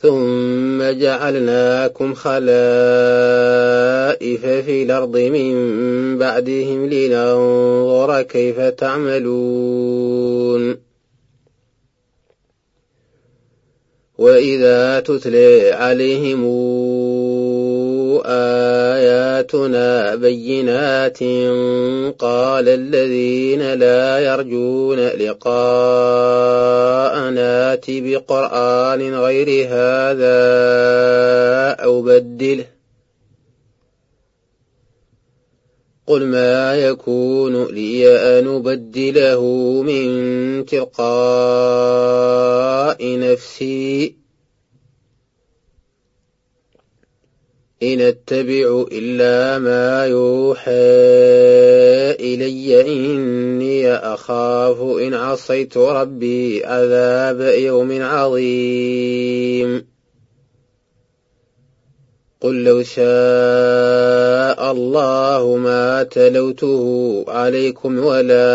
ثم جعلناكم خلائف في الأرض من بعدهم لننظر كيف تعملون. وإذا تتلى عليهم آياتنا بينات قال الذين لا يرجون لقاءنا ائت بقرآن غير هذا أو بدله قل ما يكون لي أن أبدله من تلقاء نفسي إن أتبع إلا ما يوحى إلي إني أخاف إن عصيت ربي عذاب يوم عظيم. قل لو شاء الله ما تلوته عليكم ولا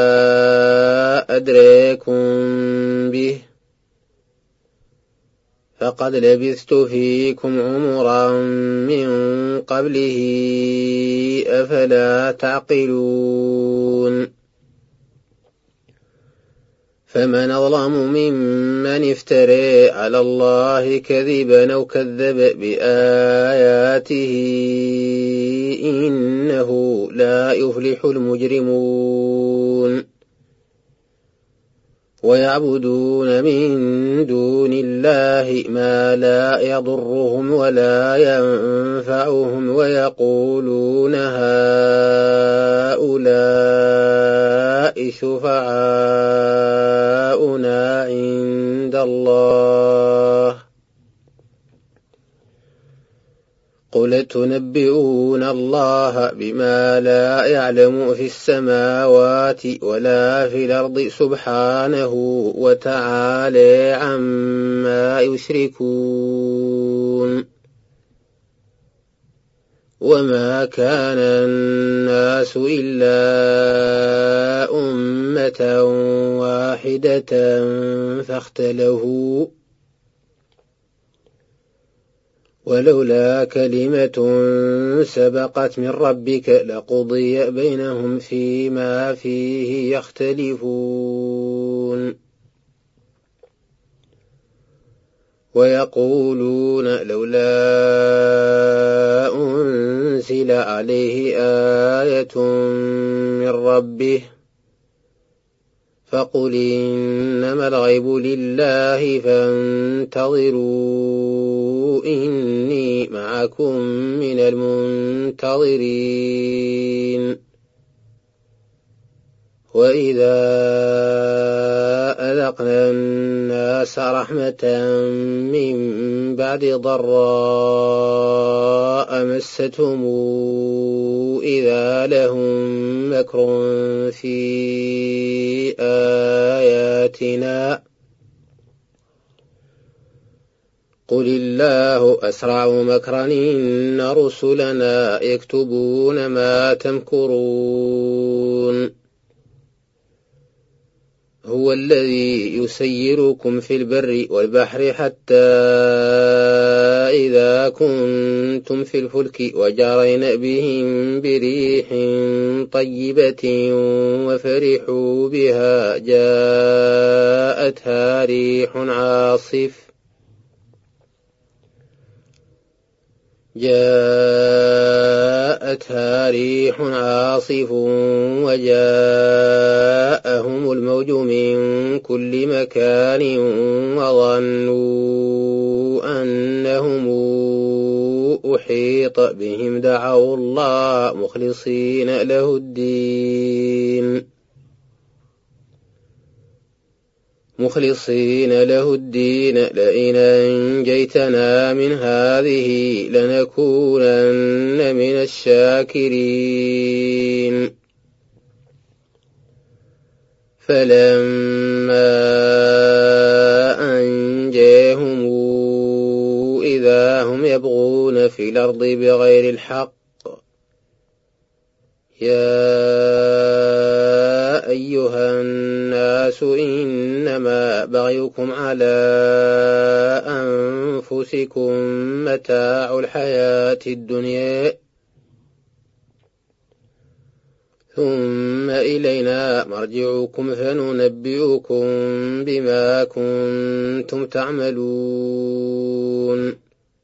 أدريكم به فقد لبثت فيكم عمرا من قبله أفلا تعقلون. فمن أظلم ممن افترى على الله كذبا أو كذب بآياته إنه لا يفلح المجرمون. ويعبدون من دون الله ما لا يضرهم ولا ينفعهم ويقولون هؤلاء شفعاؤنا عند الله قل تنبئون الله بما لا يعلم في السماوات ولا في الأرض سبحانه وتعالى عما يشركون. وما كان الناس إلا أمة واحدة فاختلفوا ولولا كلمة سبقت من ربك لقضي بينهم فيما فيه يختلفون. ويقولون لولا أنزل عليه آية من ربه فقل إنما الغيب لله فانتظروا إني معكم من المنتظرين. وإذا أذقنا الناس رحمة من بعد ضراء مستهم إذا لهم مكر في آياتنا قل الله أسرع مكرا إن رسلنا يكتبون ما تمكرون. هو الذي يسيركم في البر والبحر حتى إذا كنتم في الفلك وجرين بهم بريح طيبة وفرحوا بها جاءتها ريح عاصف وجاءهم الموج من كل مكان وظنوا أنهم أحيط بهم دعوا الله مخلصين له الدين لئن أنجيتنا من هذه لنكونن من الشاكرين. فلما أنجاهم إذا هم يبغون في الأرض بغير الحق يا أيها الناس إنما بغيكم على أنفسكم متاع الحياة الدنيا ثم إلينا مرجعكم فننبئكم بما كنتم تعملون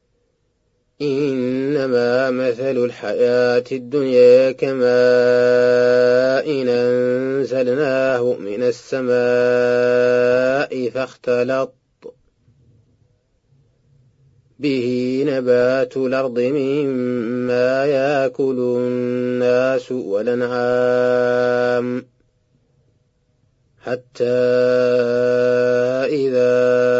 إنما مثل الحياة الدنيا كماء أنزلناه من السماء فاختلط به نبات الأرض مما يأكل الناس والأنعام حتى إذا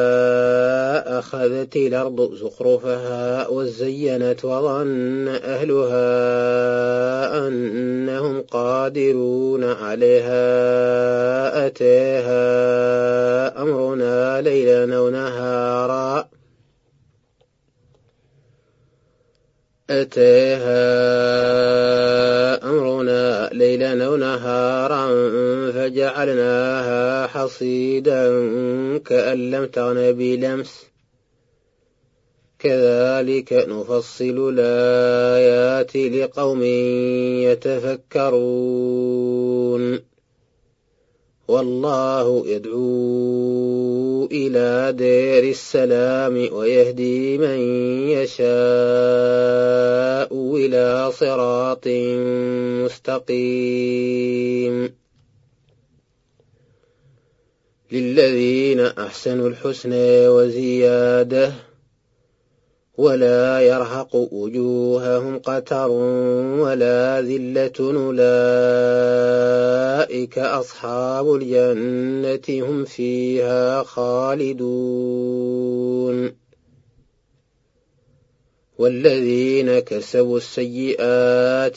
أخذت الأرض زخرفها وزينت وظن أهلها أنهم قادرون عليها أتاها أمرنا ليلا أو نهارا فجعلناها حصيدا كأن لم تغن بلمس كذلك نفصل الآيات لقوم يتفكرون والله يدعو إلى دار السلام ويهدي من يشاء إلى صراط مستقيم للذين أحسنوا الحسنى وزيادة ولا يرهق وجوههم قتر ولا ذلة أولئك أصحاب الجنة هم فيها خالدون والذين كسبوا السيئات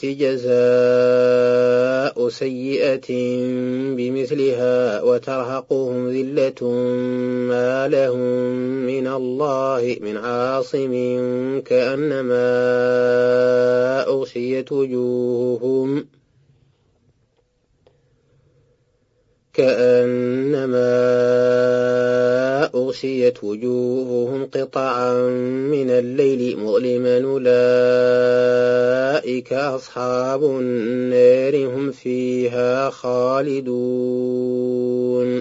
جزاء سيئة بمثلها وترهقهم ذلة ما لهم من الله من عاصم كأنما أغشيت وجوههم قطعا من الليل مظلما أولئك أصحاب النار هم فيها خالدون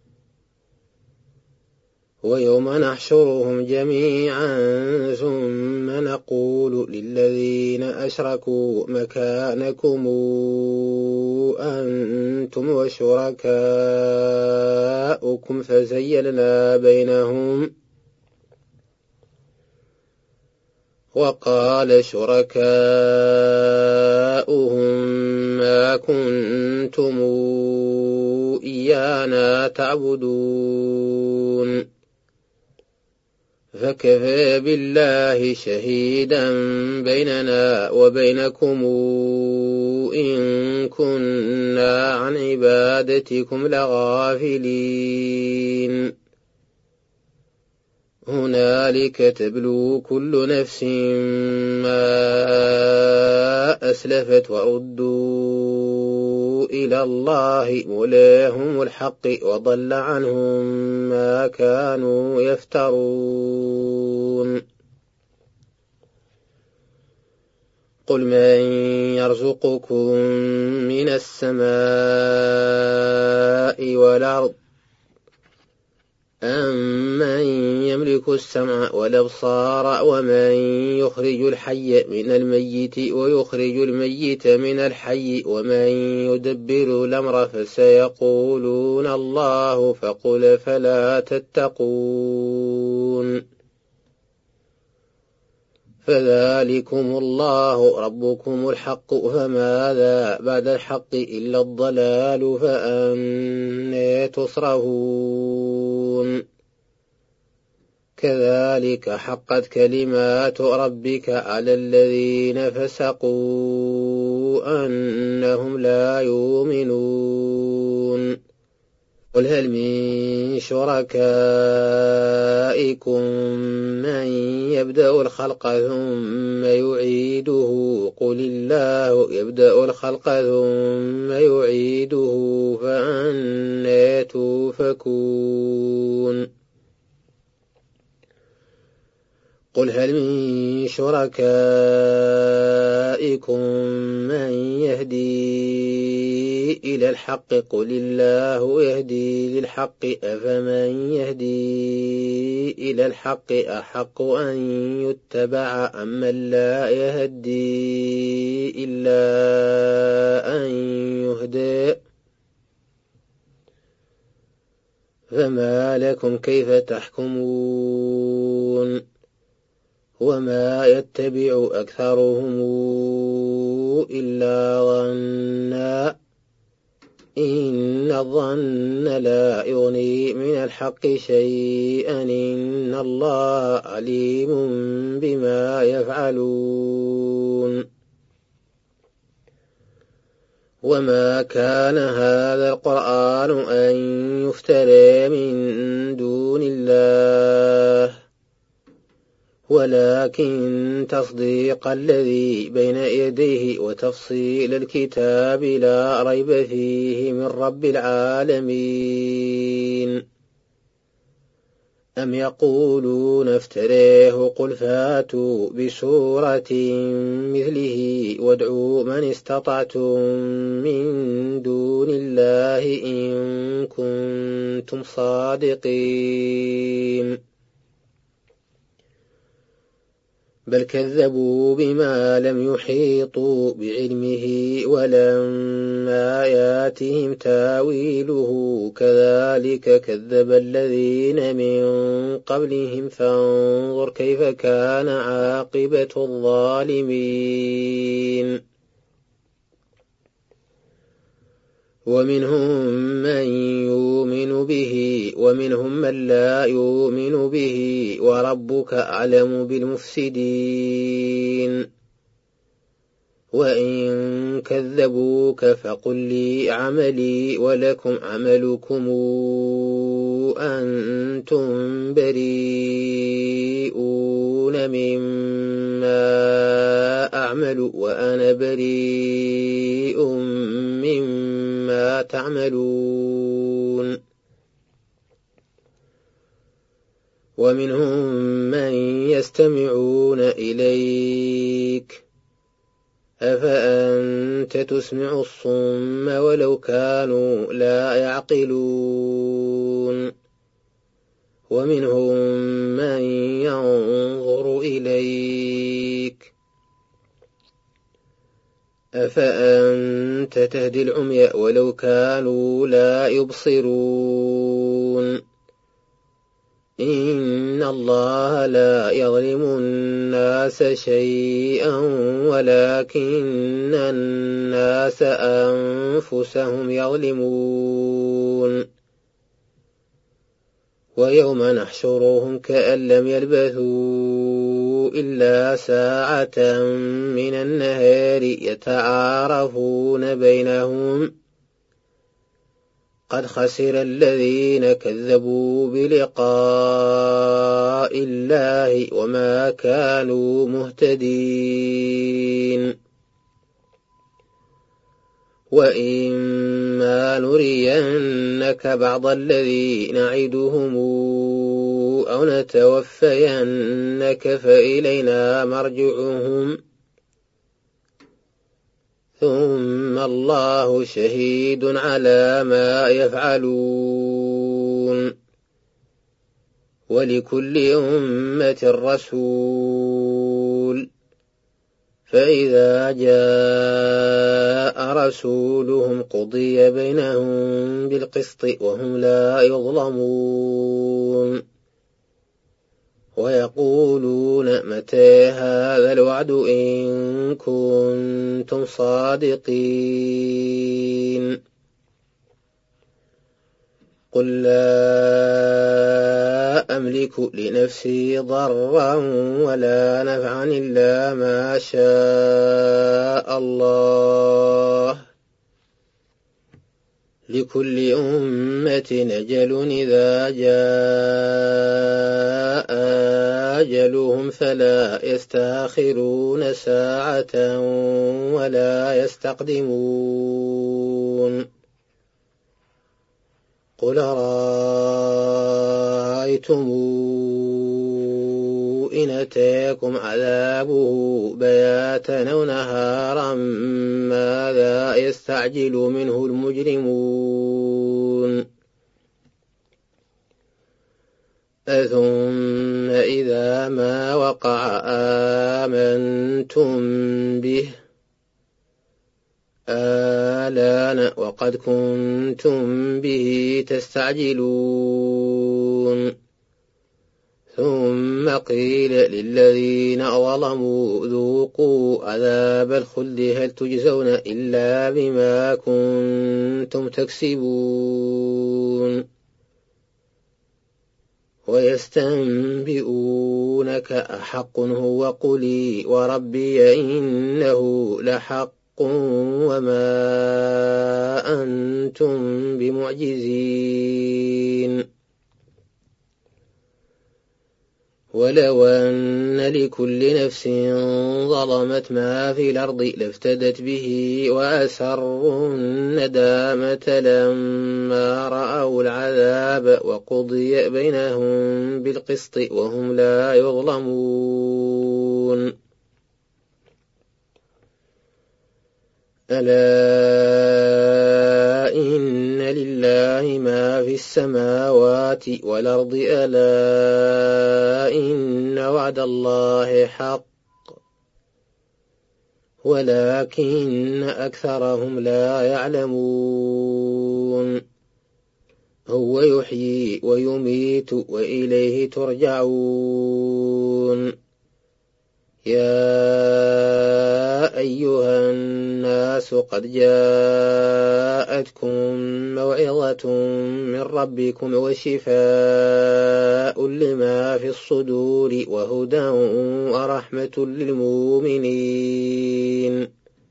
ويوم نحشرهم جميعا ثم نقول للذين أشركوا مكانكم أنتم وشركاؤكم فزيلنا بينهم وقال شركاؤهم ما كنتم إيانا تعبدون فكفى بالله شهيدا بيننا وبينكم إن كنا عن عبادتكم لغافلين هنالك تبلو كل نفس ما أسلفت وردوا إلى الله مولاهم الحق وضل عنهم ما كانوا يفترون قل من يرزقكم من السماء والأرض أمن يملك السمع والأبصار ومن يخرج الحي من الميت ويخرج الميت من الحي ومن يدبر الأمر فسيقولون الله فقل فلا تتقون فذلكم الله ربكم الحق فماذا بعد الحق إلا الضلال فأنى تصرفون كذلك حقت كلمات ربك على الذين فسقوا أنهم لا يؤمنون قل هل من شركائكم من يبدأ الخلق ثم يعيده قل الله يبدأ الخلق ثم يعيده فأنى تؤفكون قل هل من شركائكم من يهدي إلى الحق قل الله يهدي للحق أفمن يهدي إلى الحق أحق أن يتبع أمن لا يهدي إلا أن يهدى فما لكم كيف تحكمون وما يتبع أكثرهم إلا ظنا إن الظن لا يغني من الحق شيئا إن الله عليم بما يفعلون وما كان هذا القرآن أن يفترى من دون الله ولكن تصديق الذي بين يديه وتفصيل الكتاب لا ريب فيه من رب العالمين أم يقولون افتريه قل فاتوا بسورة مثله وادعوا من استطعتم من دون الله إن كنتم صادقين بل كذبوا بما لم يحيطوا بعلمه ولما ياتهم تاويله كذلك كذب الذين من قبلهم فانظر كيف كان عاقبة الظالمين ومنهم من يؤمن به ومنهم من لا يؤمن به وربك أعلم بالمفسدين وإن كذبوك فقل لي عملي ولكم عملكم أنتم بريئون مما أعمل وأنا بريء مما تعملون ومنهم من يستمعون إليك أفأنت تسمع الصم ولو كانوا لا يعقلون ومنهم من ينظر إليك أفأنت تهدي العمي ولو كانوا لا يبصرون إن الله لا يظلم الناس شيئا ولكن الناس أنفسهم يظلمون ويوم نحشرهم كأن لم يلبثوا إلا ساعة من النهار يتعارفون بينهم قد خسر الذين كذبوا بلقاء الله وما كانوا مهتدين وإما نرينك بعض الذي نعدهم أو نتوفينك فإلينا مرجعهم ثم الله شهيد على ما يفعلون ولكل أمة رسول فإذا جاء رسولهم قضي بينهم بالقسط وهم لا يظلمون ويقولون متى هذا الوعد إن كنتم صادقين قل لا أملك لنفسي ضرا ولا نفعا إلا ما شاء الله لكل أمة أجل إذا جاء أجلهم فلا يستأخرون ساعة ولا يستقدمون قل رأيتم إن أتاكم عذابه بياتا أو نهارا ماذا يستعجل منه المجرمون ثم إذا ما وقع آمنتم به آلان وقد كنتم به تستعجلون ثم قيل للذين ظلموا ذوقوا عذاب الخلد هل تجزون إلا بما كنتم تكسبون ويستنبئونك أحق هو قل وربي إنه لحق وما أنتم بمعجزين ولو أن لكل نفس ظلمت ما في الأرض لافتدت به وأسروا الندامة لما رأوا العذاب وقضي بينهم بالقسط وهم لا يظلمون ألا إن لله ما في السماوات والأرض ألا إن وعد الله حق ولكن أكثرهم لا يعلمون هو يحيي ويميت وإليه ترجعون يا أيها الناس قد جاءتكم موعظة من ربكم وشفاء لما في الصدور وهدى ورحمة للمؤمنين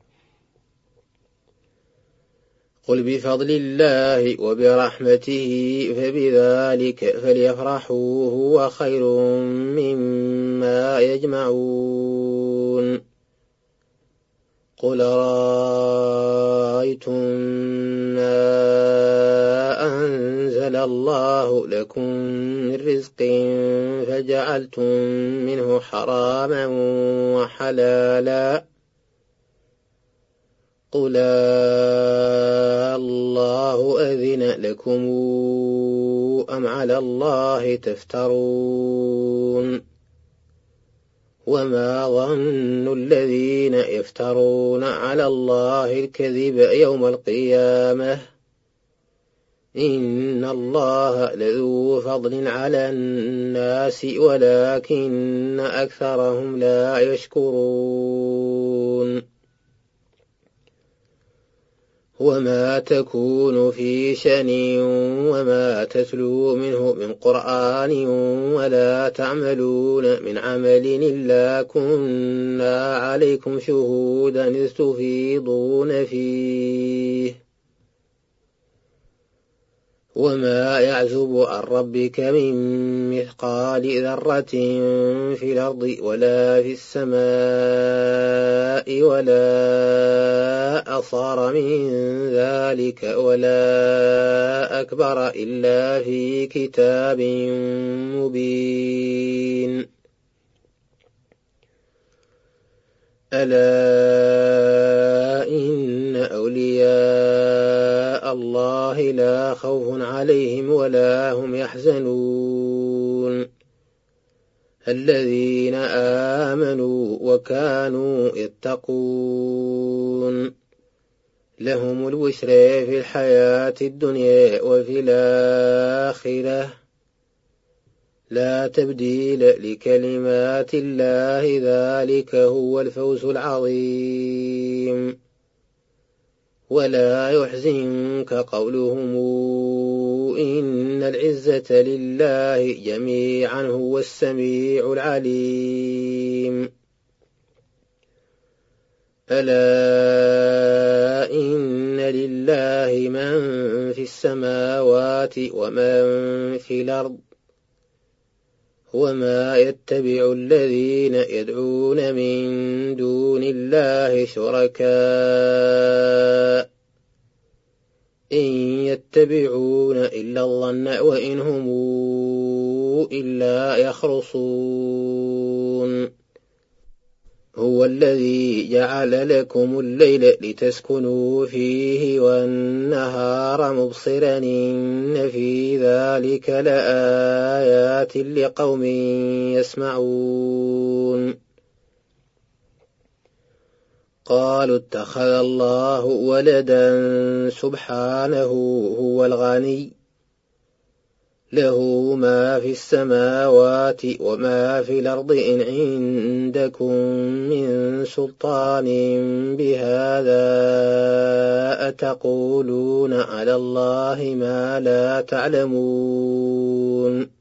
قل بفضل الله وبرحمته فبذلك فليفرحوا هو خير مما يجمعون قل رأيتم ما أنزل الله لكم من رزق فجعلتم منه حراما وحلالا قل الله أذن لكم أم على الله تفترون وما ظن الذين يفترون على الله الكذب يوم القيامة إن الله لذو فضل على الناس ولكن أكثرهم لا يشكرون وما تكون في شأن وما تتلو منه من قرآن ولا تعملون من عمل إلا كنا عليكم شهودا إذ تفيضون فيه وما يعزب عن ربك من مثقال ذرة في الأرض ولا في السماء ولا أصغر من ذلك ولا أكبر إلا في كتاب مبين ألا إن أولياء الله لا خوف عليهم ولا هم يحزنون الذين آمنوا وكانوا يتقون لهم البشرى في الحياة الدنيا وفي الآخرة لا تبديل لكلمات الله ذلك هو الفوز العظيم ولا يحزنك قولهم إن العزة لله جميعا هو السميع العليم ألا إن لله من في السماوات ومن في الأرض وما يتبع الذين يدعون من دون الله شركاء إن يتبعون إلا الظن وإن هم إلا يخرصون الذي جعل لكم الليل لتسكنوا فيه والنهار مبصرا إن في ذلك لآيات لقوم يسمعون قالوا اتخذ الله ولدا سبحانه هو الغني له ما في السماوات وما في الأرض إن عندكم من سلطان بهذا أتقولون على الله ما لا تعلمون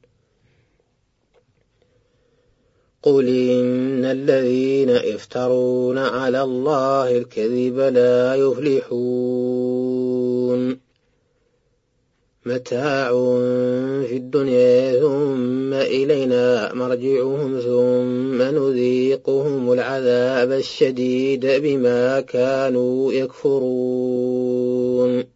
قل إن الذين يفترون على الله الكذب لا يفلحون متاع في الدنيا ثم إلينا مرجعهم ثم نذيقهم العذاب الشديد بما كانوا يكفرون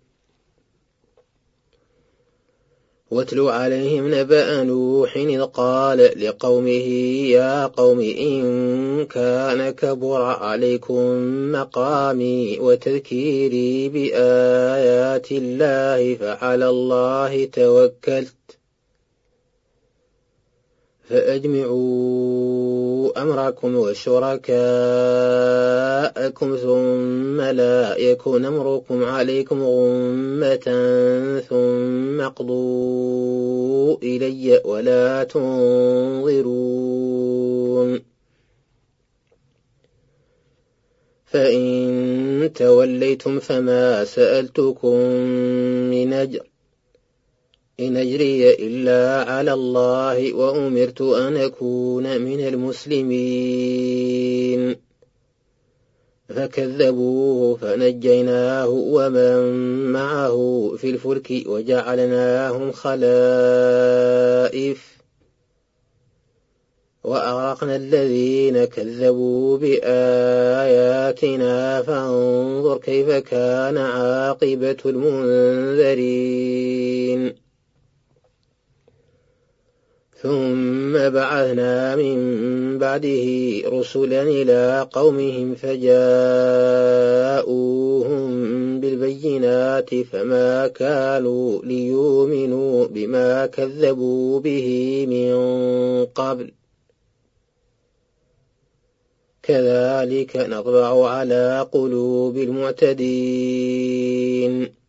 واتل عليهم نبأ نوح إذ قال لقومه يا قوم إن كان كبر عليكم مقامي وتذكيري بآيات الله فعلى الله توكلت فأجمعوا أمركم وشركاءكم ثم لا يكون أمركم عليكم غمة ثم اقضوا إلي ولا تنظرون فإن توليتم فما سألتكم من أجر إن أجري إلا على الله وأمرت أن أكون من المسلمين فكذبوه فنجيناه ومن معه في الفلك وجعلناهم خلائف وأغرقنا الذين كذبوا بآياتنا فانظر كيف كان عاقبة المنذرين ثم بعثنا من بعده رسلا إلى قومهم فجاءوهم بالبينات فما كانوا ليؤمنوا بما كذبوا به من قبل كذلك نطبع على قلوب المعتدين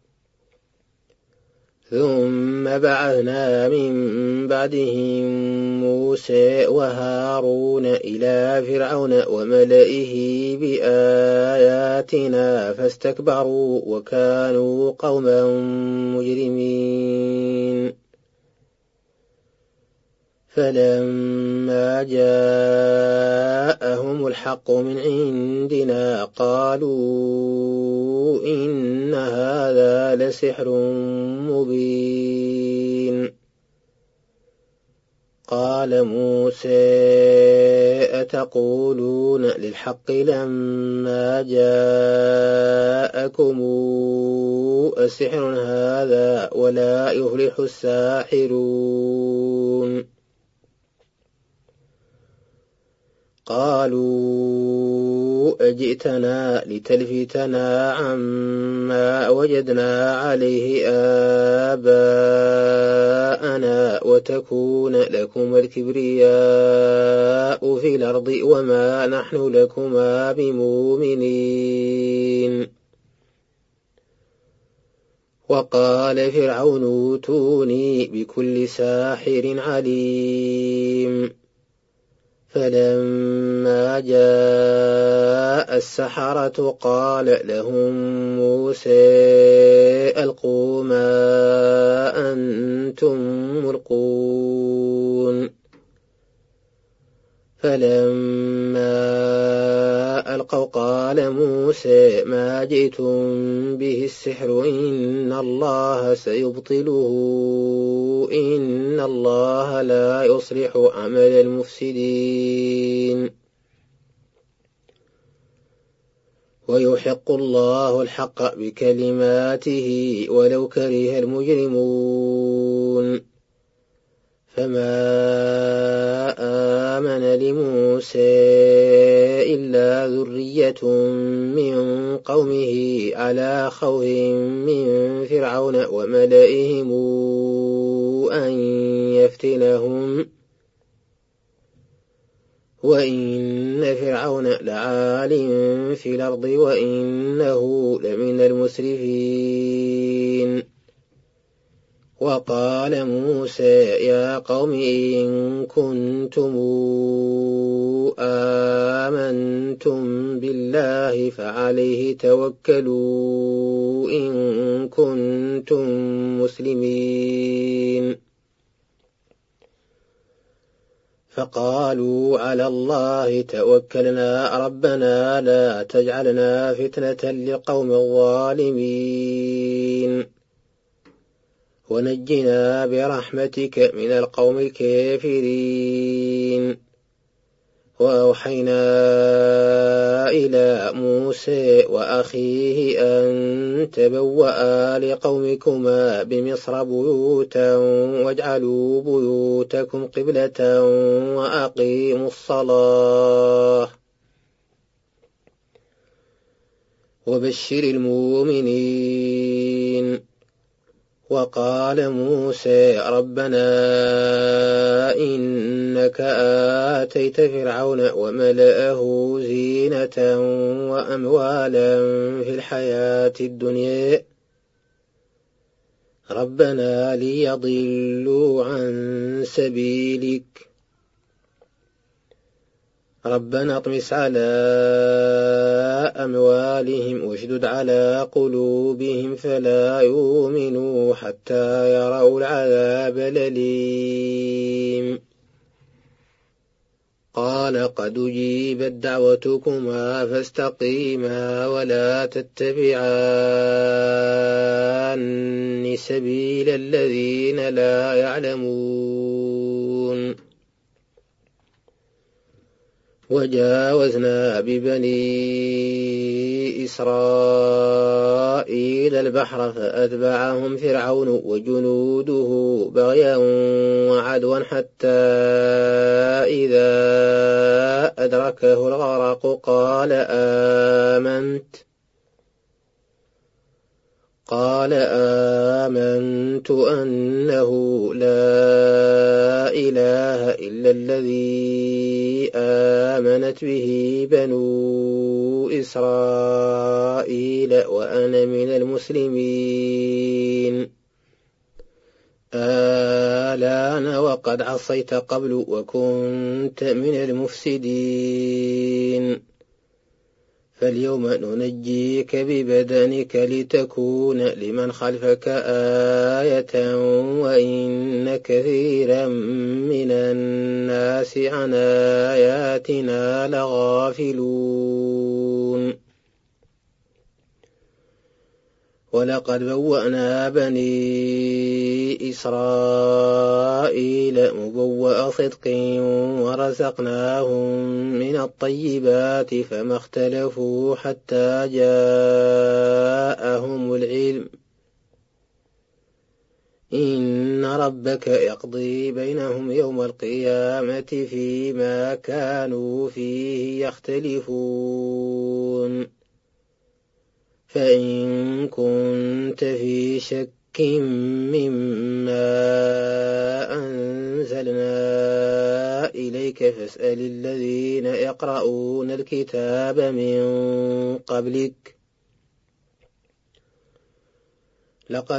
ثم بعثنا من بعدهم موسى وهارون إلى فرعون وملئه بآياتنا فاستكبروا وكانوا قوما مجرمين فلما جاءهم الحق من عندنا قالوا إن هذا لسحر مبين قال موسى أتقولون للحق لما جاءكم أسحر هذا ولا يفلح الساحرون قالوا أجئتنا لتلفتنا عما وجدنا عليه آباءنا وتكون لكم الكبرياء في الأرض وما نحن لكما بمؤمنين وقال فرعون اوتوني بكل ساحر عليم فلما جاء السحرة قال لهم موسى ألقوا ما أنتم ملقون فلما ألقوا قال موسى ما جئتم به السحر إن الله سيبطله إن الله لا يصلح عمل المفسدين ويحق الله الحق بكلماته ولو كره المجرمون فما آمن لموسى إلا ذرية من قومه على خوف من فرعون وملئهم أن يفتنهم وإن فرعون لعال في الأرض وإنه لمن المسرفين. وقال موسى يا قوم إن كنتم آمنتم بالله فعليه توكلوا إن كنتم مسلمين. فقالوا على الله توكلنا ربنا لا تجعلنا فتنة للقوم الظالمين ونجنا برحمتك من القوم الكافرين. وأوحينا إلى موسى وأخيه أن تبوأ لقومكما بمصر بيوتا واجعلوا بيوتكم قبلة وأقيموا الصلاة وبشر المؤمنين. وقال موسى ربنا إنك آتيت فرعون وملأه زينة وأموالا في الحياة الدنيا ربنا ليضلوا عن سبيلك ربنا اطمس على أموالهم واشدد على قلوبهم فلا يؤمنوا حتى يروا العذاب الأليم. قال قد أجيبت دعوتكما فاستقيما ولا تتبعان سبيل الذين لا يعلمون. وجاوزنا ببني إسرائيل البحر فأتبعهم فرعون وجنوده بغيا وعدوا حتى إذا أدركه الغرق قال آمنت أنه لا إله إلا الذي آمنت به بنو إسرائيل وأنا من المسلمين. الآن وقد عصيت قبل وكنت من المفسدين فاليوم ننجيك ببدنك لتكون لمن خلفك آية وإن كثيرا من الناس عن آياتنا لغافلون. ولقد بوأنا بني إسرائيل مبوأ صدق ورزقناهم من الطيبات فما اختلفوا حتى جاءهم العلم إن ربك يقضي بينهم يوم القيامة فيما كانوا فيه يختلفون. فإن كنت في شك مما أنزلنا إليك فاسأل الذين يقرؤون الكتاب من قبلك لقد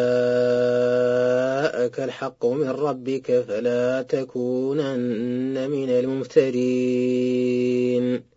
جاءك الحق من ربك فلا تكونن من الممترين.